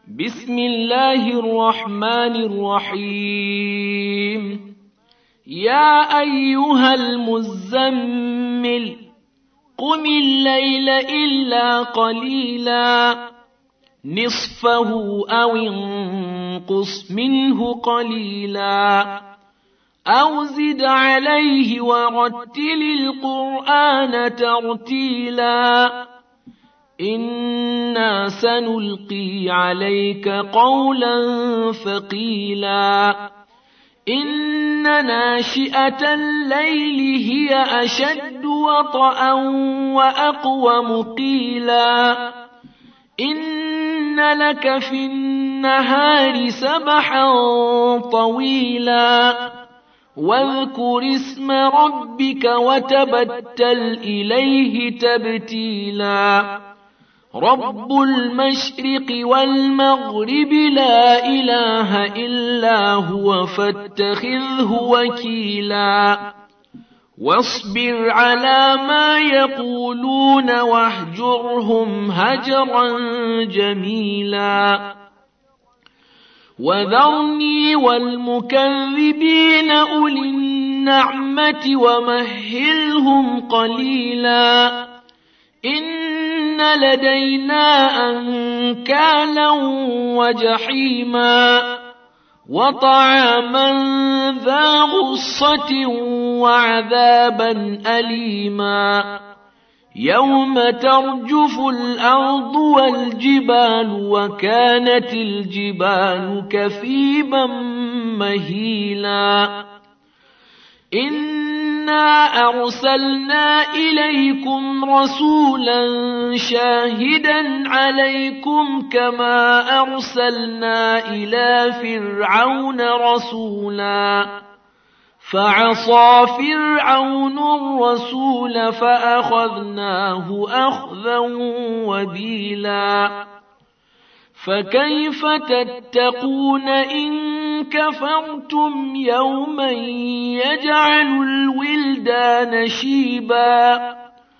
بسم الله الرحمن الرحيم. يا أيها المزمل قم الليل إلا قليلا نصفه أو انقص منه قليلا أو زد عليه ورتل القرآن ترتيلا إنا سنلقي عليك قولا ثقيلا إن ناشئة الليل هي أشد وطئا وأقوم قيلا إن لك في النهار سبحا طويلا واذكر اسم ربك وتبتل إليه تبتيلا رب المشرق والمغرب لا إله إلا هو فاتخذه وكيلا واصبر على ما يقولون واهجرهم هجرا جميلا وذرني والمكذبين أولي النعمة ومهلهم قليلا إن لدينا أنكالا وجحيما وطعاما ذا غصة وعذابا أليما يوم ترجف الأرض والجبال وكانت الجبال كثيبا مهيلا إنا أرسلنا إليكم رسولا شاهدا عليكم كما أرسلنا إلى فرعون رسولا فعصى فرعون الرسول فأخذناه أخذا وبيلا فكيف تتقون إن كفرتم يوما يجعل الولدان شيبا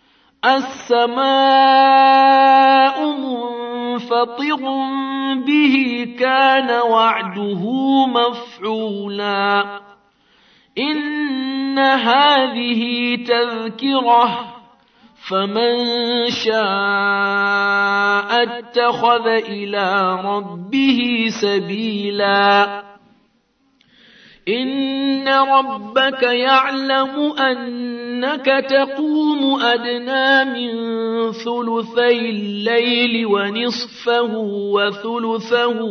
السماء منفطر به كان وعده مفعولا إن هذه تذكرة فمن شاء اتخذ إلى ربه سبيلا إن ربك يعلم أنك تقوم أدنى من ثلثي الليل ونصفه وثلثه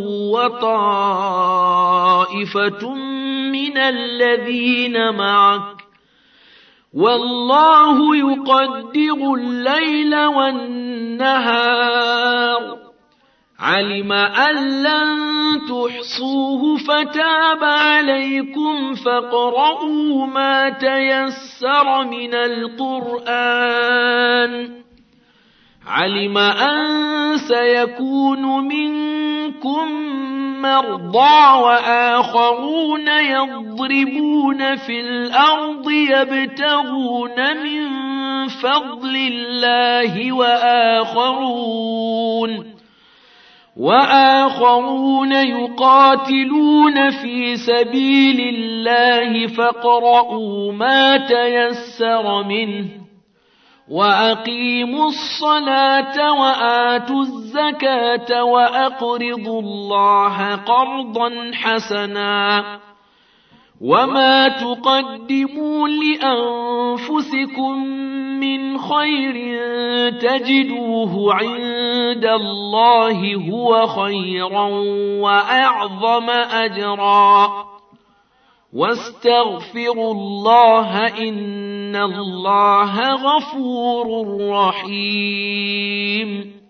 وطائفة من الذين معك والله يقدر الليل والنهار علم أن لن تحصوه فتاب عليكم فاقرؤوا ما تيسر من القرآن علم أن سيكون منكم مرضى وآخرون يضربون في الأرض يبتغون من فضل الله وآخرون يقاتلون في سبيل الله فاقرؤوا ما تيسر منه وأقيموا الصلاة وآتوا الزكاة وأقرضوا الله قرضا حسنا وما تقدموا لأنفسكم من خير تجدوه عند الله هو خيرا وأعظم أجرا واستغفروا الله إن الله غفور رحيم